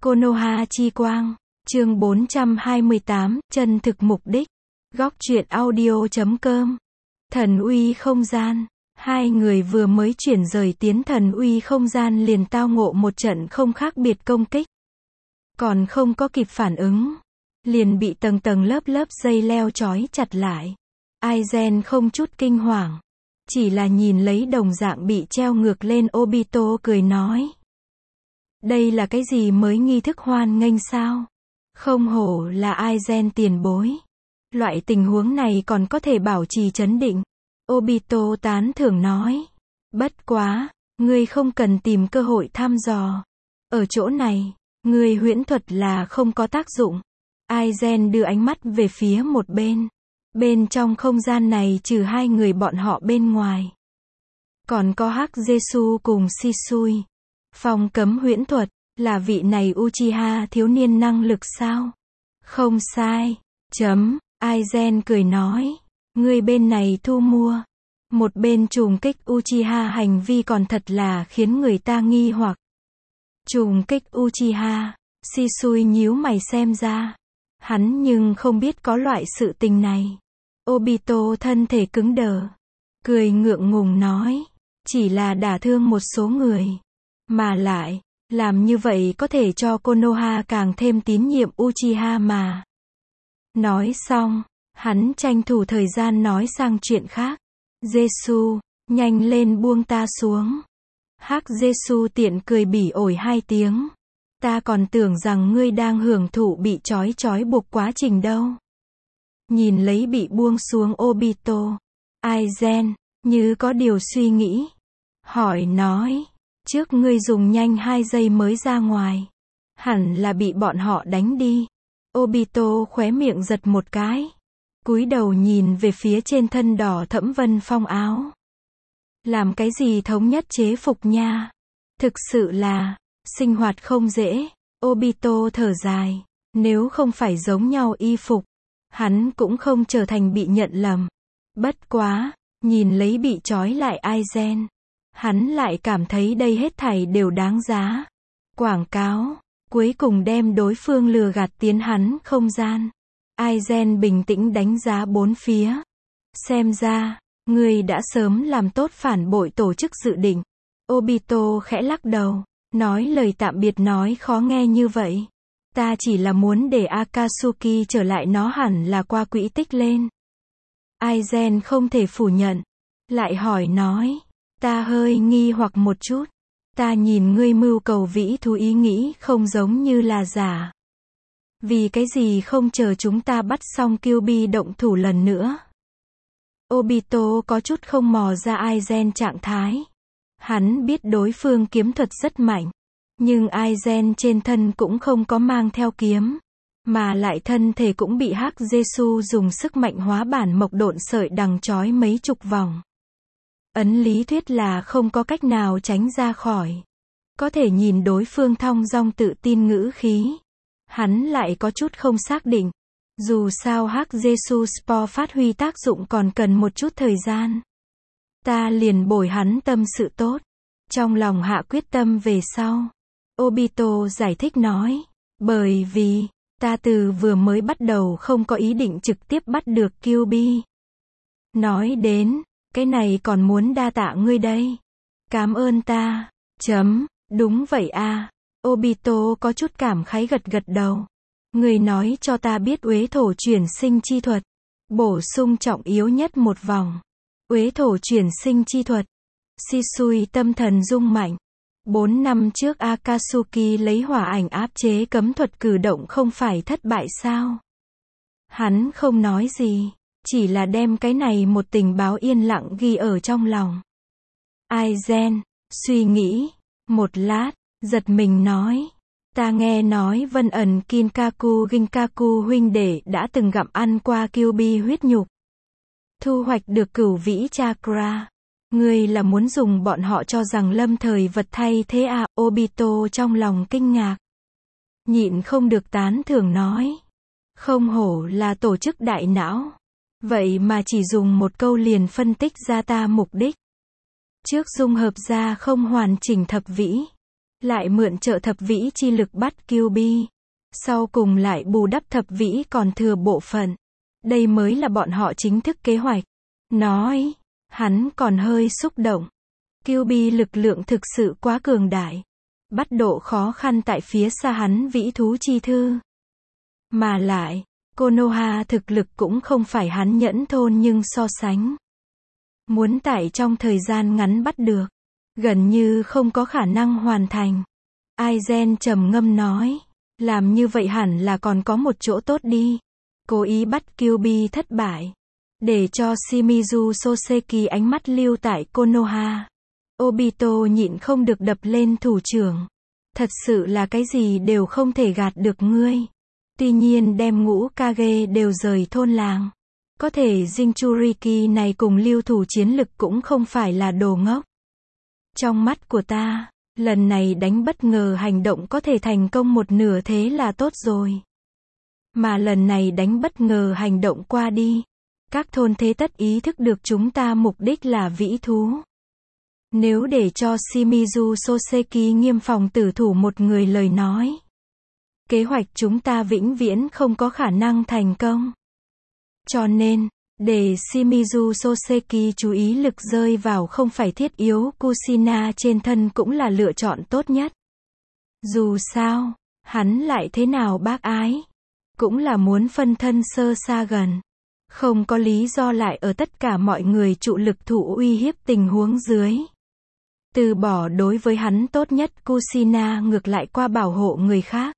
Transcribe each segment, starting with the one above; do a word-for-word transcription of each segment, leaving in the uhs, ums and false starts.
Konoha chi quang, chương bốn trăm hai mươi tám, chân thực mục đích. Góc truyện audio chấm com. Thần uy không gian. Hai người vừa mới chuyển rời tiến thần uy không gian liền tao ngộ một trận không khác biệt công kích. Còn không có kịp phản ứng, liền bị tầng tầng lớp lớp dây leo trói chặt lại. Aizen không chút kinh hoàng, chỉ là nhìn lấy đồng dạng bị treo ngược lên Obito cười nói. Đây là cái gì mới nghi thức hoan nghênh sao? Không hổ là Aizen tiền bối. Loại tình huống này còn có thể bảo trì trấn định. Obito tán thưởng nói. Bất quá, ngươi không cần tìm cơ hội thăm dò. Ở chỗ này, ngươi huyễn thuật là không có tác dụng. Aizen đưa ánh mắt về phía một bên. Bên trong không gian này trừ hai người bọn họ bên ngoài, còn có Hắc Jesu cùng Shisui. Phong cấm huyễn thuật, là vị này Uchiha thiếu niên năng lực sao? Không sai. Chấm. Aizen cười nói. Người bên này thu mua. Một bên trùng kích Uchiha hành vi còn thật là khiến người ta nghi hoặc. Trùng kích Uchiha. Shisui nhíu mày xem ra. Hắn nhưng không biết có loại sự tình này. Obito thân thể cứng đờ. Cười ngượng ngùng nói. Chỉ là đả thương một số người. Mà lại, làm như vậy có thể cho Konoha càng thêm tín nhiệm Uchiha mà. Nói xong, hắn tranh thủ thời gian nói sang chuyện khác. Jesu, nhanh lên buông ta xuống. Hắc Jesu tiện cười bỉ ổi hai tiếng. Ta còn tưởng rằng ngươi đang hưởng thụ bị trói trói buộc quá trình đâu. Nhìn lấy bị buông xuống Obito, Aizen, như có điều suy nghĩ. Hỏi nói. Trước ngươi dùng nhanh hai giây mới ra ngoài. Hẳn là bị bọn họ đánh đi. Obito khóe miệng giật một cái. Cúi đầu nhìn về phía trên thân đỏ thẫm vân phong áo. Làm cái gì thống nhất chế phục nha. Thực sự là, sinh hoạt không dễ. Obito thở dài. Nếu không phải giống nhau y phục, hắn cũng không trở thành bị nhận lầm. Bất quá, nhìn lấy bị trói lại Aizen, hắn lại cảm thấy đây hết thảy đều đáng giá. Quảng cáo, cuối cùng đem đối phương lừa gạt tiến hắn không gian. Aizen bình tĩnh đánh giá bốn phía. Xem ra, ngươi đã sớm làm tốt phản bội tổ chức dự định. Obito khẽ lắc đầu, nói lời tạm biệt nói khó nghe như vậy. Ta chỉ là muốn để Akatsuki trở lại, nó hẳn là qua quỹ tích lên. Aizen không thể phủ nhận. Lại hỏi nói. Ta hơi nghi hoặc một chút. Ta nhìn ngươi mưu cầu vĩ thú ý nghĩ không giống như là giả. Vì cái gì không chờ chúng ta bắt xong Kyuubi động thủ lần nữa? Obito có chút không mò ra Aizen trạng thái. Hắn biết đối phương kiếm thuật rất mạnh. Nhưng Aizen trên thân cũng không có mang theo kiếm. Mà lại thân thể cũng bị Hắc Jesu dùng sức mạnh hóa bản mộc độn sợi đằng trói mấy chục vòng. Ấn lý thuyết là không có cách nào tránh ra khỏi. Có thể nhìn đối phương thong dong tự tin ngữ khí. Hắn lại có chút không xác định. Dù sao Hắc Jesu Spore phát huy tác dụng còn cần một chút thời gian. Ta liền bồi hắn tâm sự tốt. Trong lòng hạ quyết tâm về sau. Obito giải thích nói. Bởi vì, ta từ vừa mới bắt đầu không có ý định trực tiếp bắt được Kyuubi. Nói đến, cái này còn muốn đa tạ ngươi đây. Cảm ơn ta. Chấm. Đúng vậy a. Obito có chút cảm khái gật gật đầu. Ngươi nói cho ta biết uế thổ chuyển sinh chi thuật. Bổ sung trọng yếu nhất một vòng. Uế thổ chuyển sinh chi thuật. Shisui tâm thần rung mạnh. Bốn năm trước Akatsuki lấy hỏa ảnh áp chế cấm thuật cử động không phải thất bại sao? Hắn không nói gì. Chỉ là đem cái này một tình báo yên lặng ghi ở trong lòng. Aizen, suy nghĩ, một lát, giật mình nói. Ta nghe nói Vân ẩn Kinkaku Ginkaku huynh đệ đã từng gặm ăn qua Kyuubi huyết nhục. Thu hoạch được cửu vĩ chakra. Ngươi là muốn dùng bọn họ cho rằng lâm thời vật thay thế à? Obito trong lòng kinh ngạc. Nhịn không được tán thưởng nói. Không hổ là tổ chức đại não. Vậy mà chỉ dùng một câu liền phân tích ra ta mục đích. Trước dung hợp ra không hoàn chỉnh thập vĩ. lại mượn trợ thập vĩ chi lực bắt Kyuubi. Sau cùng lại bù đắp thập vĩ còn thừa bộ phận. Đây mới là bọn họ chính thức kế hoạch. Nói, hắn còn hơi xúc động. Kyuubi lực lượng thực sự quá cường đại. Bắt độ khó khăn tại phía xa hắn vĩ thú chi thư. Mà lại, Konoha thực lực cũng không phải hắn nhẫn thôn nhưng so sánh. Muốn tại trong thời gian ngắn bắt được, gần như không có khả năng hoàn thành. Aizen trầm ngâm nói, làm như vậy hẳn là còn có một chỗ tốt đi. Cố ý bắt Kyuubi thất bại. Để cho Shimizu Soseki ánh mắt lưu tại Konoha. Obito nhịn không được đập lên thủ trưởng. Thật sự là cái gì đều không thể gạt được ngươi. Tuy nhiên đem ngũ Kage đều rời thôn làng. Có thể Jinchuriki này cùng lưu thủ chiến lực cũng không phải là đồ ngốc. Trong mắt của ta, lần này đánh bất ngờ hành động có thể thành công một nửa thế là tốt rồi. Mà lần này đánh bất ngờ hành động qua đi. Các thôn thế tất ý thức được chúng ta mục đích là vĩ thú. Nếu để cho Shimizu Soseki nghiêm phòng tử thủ một người lời nói. Kế hoạch chúng ta vĩnh viễn không có khả năng thành công. Cho nên, để Shimizu Soseki chú ý lực rơi vào không phải thiết yếu Kushina trên thân cũng là lựa chọn tốt nhất. Dù sao, hắn lại thế nào bác ái. Cũng là muốn phân thân sơ xa gần. Không có lý do lại ở tất cả mọi người trụ lực thủ uy hiếp tình huống dưới. Từ bỏ đối với hắn tốt nhất Kushina ngược lại qua bảo hộ người khác.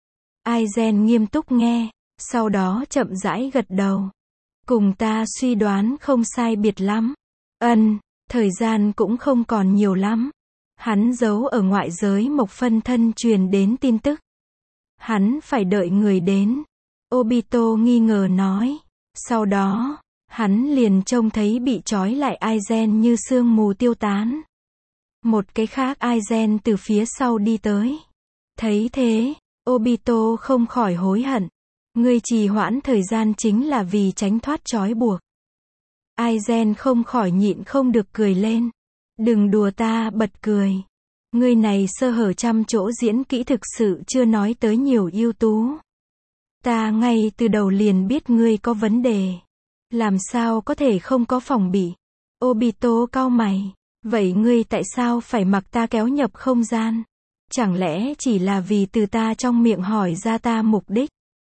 Aizen nghiêm túc nghe, sau đó chậm rãi gật đầu. Cùng ta suy đoán không sai biệt lắm. Ân, thời gian cũng không còn nhiều lắm. Hắn giấu ở ngoại giới Mộc phân thân truyền đến tin tức. Hắn phải đợi người đến. Obito nghi ngờ nói. Sau đó, hắn liền trông thấy bị trói lại Aizen như sương mù tiêu tán. Một cái khác Aizen từ phía sau đi tới. Thấy thế, Obito không khỏi hối hận. Ngươi trì hoãn thời gian chính là vì tránh thoát trói buộc. Aizen không khỏi nhịn không được cười lên. Đừng đùa ta, bật cười. Ngươi này sơ hở trăm chỗ diễn kỹ thực sự chưa nói tới nhiều ưu tú. Ta ngay từ đầu liền biết ngươi có vấn đề. Làm sao có thể không có phòng bị. Obito cau mày. Vậy ngươi tại sao phải mặc ta kéo nhập không gian? Chẳng lẽ chỉ là vì từ ta trong miệng hỏi ra ta mục đích?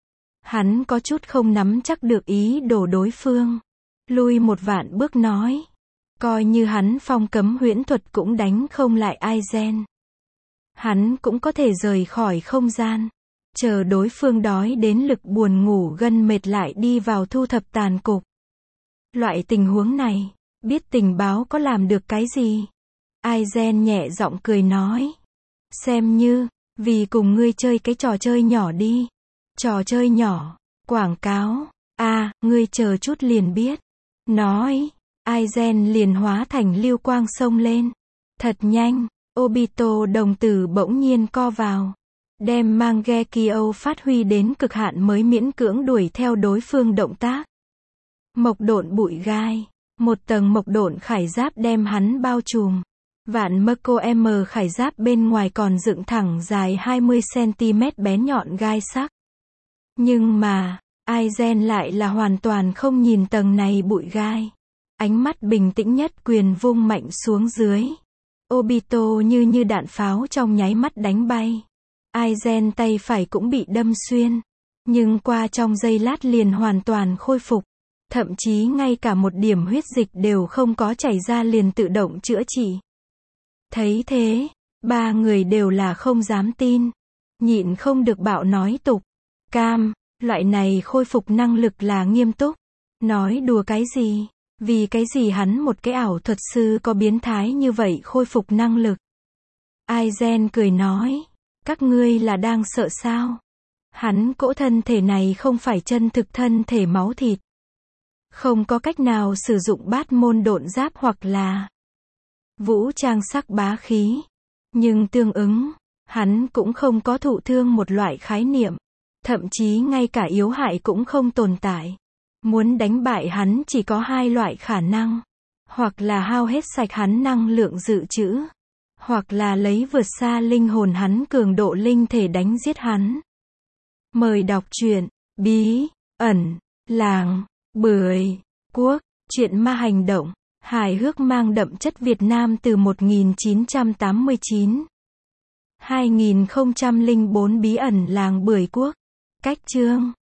Hắn có chút không nắm chắc được ý đồ đối phương. Lui một vạn bước nói. Coi như hắn phong cấm huyễn thuật cũng đánh không lại Aizen. Hắn cũng có thể rời khỏi không gian. Chờ đối phương đói đến lực buồn ngủ gân mệt lại đi vào thu thập tàn cục. Loại tình huống này, biết tình báo có làm được cái gì? Aizen nhẹ giọng cười nói. Xem như, vì cùng ngươi chơi cái trò chơi nhỏ đi. Trò chơi nhỏ, quảng cáo. À, ngươi chờ chút liền biết. Nói, Aizen liền hóa thành lưu quang xông lên. Thật nhanh, Obito đồng tử bỗng nhiên co vào. Đem Mangekyo phát huy đến cực hạn mới miễn cưỡng đuổi theo đối phương động tác. Mộc độn bụi gai. Một tầng mộc độn khải giáp đem hắn bao trùm. Vạn Mako M khải giáp bên ngoài còn dựng thẳng dài hai mươi xăng-ti-mét bén nhọn gai sắc. Nhưng mà, Aizen lại là hoàn toàn không nhìn tầng này bụi gai. Ánh mắt bình tĩnh nhất quyền vung mạnh xuống dưới. Obito như như đạn pháo trong nháy mắt đánh bay. Aizen tay phải cũng bị đâm xuyên. Nhưng qua trong giây lát liền hoàn toàn khôi phục. Thậm chí ngay cả một điểm huyết dịch đều không có chảy ra liền tự động chữa trị. Thấy thế, ba người đều là không dám tin. Nhịn không được bạo nói tục. Cam, loại này khôi phục năng lực là nghiêm túc. Nói đùa cái gì? Vì cái gì hắn một cái ảo thuật sư có biến thái như vậy khôi phục năng lực? Aizen cười nói. Các ngươi là đang sợ sao? Hắn cỗ thân thể này không phải chân thực thân thể máu thịt. Không có cách nào sử dụng bát môn độn giáp hoặc là vũ trang sắc bá khí. Nhưng tương ứng, hắn cũng không có thụ thương một loại khái niệm. Thậm chí ngay cả yếu hại cũng không tồn tại. Muốn đánh bại hắn chỉ có hai loại khả năng. Hoặc là hao hết sạch hắn năng lượng dự trữ. hoặc là lấy vượt xa linh hồn hắn cường độ linh thể đánh giết hắn. Mời đọc truyện Bí ẩn làng Bưởi Quốc, truyện ma hành động, hài hước mang đậm chất Việt Nam từ một nghìn chín trăm tám mươi chín. hai nghìn không trăm lẻ bốn Bí ẩn làng Bưởi Quốc. Cách chương